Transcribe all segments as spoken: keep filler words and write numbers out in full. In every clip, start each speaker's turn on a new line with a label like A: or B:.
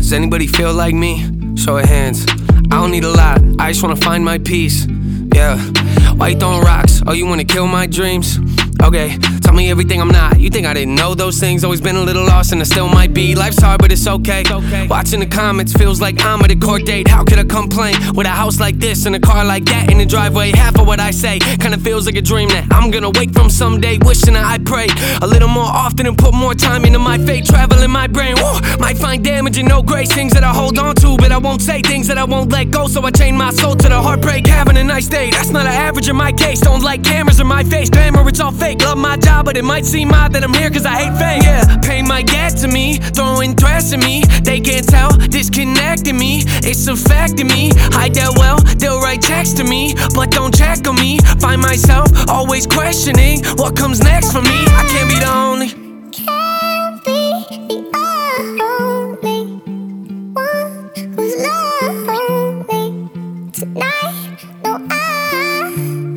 A: Does anybody feel like me? Show of hands. I don't need a lot, I just wanna find my peace. Yeah. Why you throwing rocks? Oh, you wanna kill my dreams? Okay, tell me everything I'm not. You think I didn't know those things? Always been a little lost and I still might be. Life's hard but it's okay, okay. Watching the comments feels like I'm at a court date. How could I complain with a house like this and a car like that in the driveway? Half of what I say kinda feels like a dream that I'm gonna wake from someday. Wishing that I pray a little more often and put more time into my fate. Traveling my brain, woo, might find damage and no grace. Things that I hold on to but I won't say. Things that I won't let go, so I chain my soul to the heartbreak. Having a nice day, that's not an average in my case. Don't like cameras in my face, glamour, it's all fake. Love my job, but it might seem odd that I'm here cause I hate fame. Yeah, pain might get to me, throwing threats at me. They can't tell, disconnecting me. It's affecting me, hide that well. They'll write text to me, but don't check on me. Find myself always questioning what comes next for me. I can't be the only.
B: Can't be the only one who's lonely tonight. No, I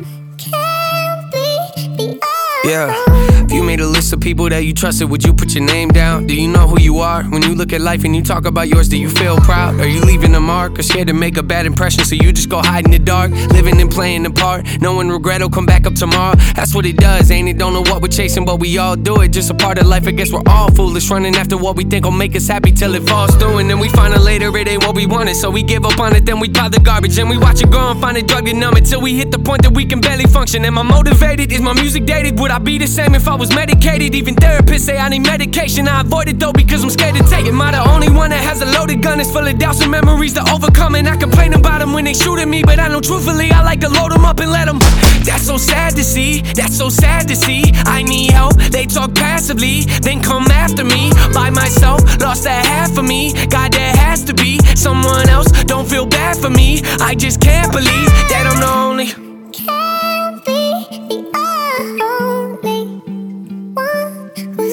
B: can't be the only.
A: Yeah, if you made a list of people that you trusted, would you put your name down? Do you know who you are? When you look at life and you talk about yours, do you feel proud? Are you leaving a mark or scared to make a bad impression, so you just go hide in the dark? Living and playing the part, knowing regret will come back up tomorrow. That's what it does, ain't it? Don't know what we're chasing, but we all do it. Just a part of life, I guess we're all foolish, running after what we think will make us happy till it falls through. And then we find out later it ain't what we wanted, so we give up on it, then we pile the garbage. And we watch it grow and find a drug to numb it, till we hit the point that we can barely function. Am I motivated? Is my music dated? Would I be the same if I was medicated? Even therapists say I need medication. I avoid it though because I'm scared to take it. Am I the only one that has a loaded gun? It's full of doubts and memories to overcome. And I complain about them when they shoot at me, but I know truthfully I like to load them up and let them. That's so sad to see, that's so sad to see. I need help, they talk passively, then come after me. By myself, lost that half of me. God, there has to be someone else. Don't feel bad for me, I just can't believe that I'm the only.
B: Can't be the only one who's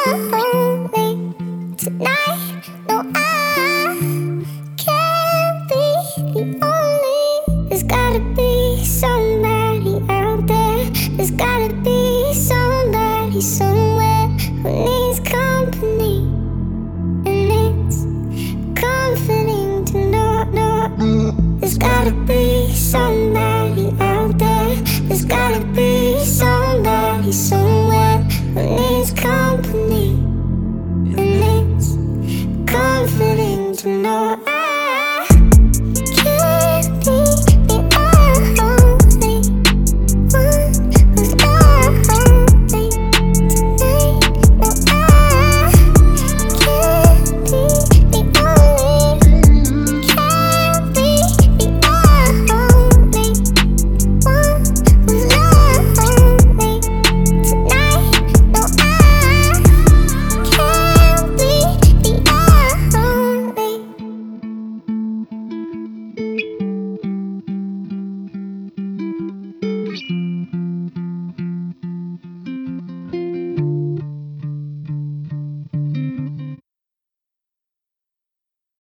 B: lonely tonight. No, I can't be the only. There's gotta be somebody out there. There's gotta be somebody somewhere who needs company. And it's comforting to know, know. There's gotta be somebody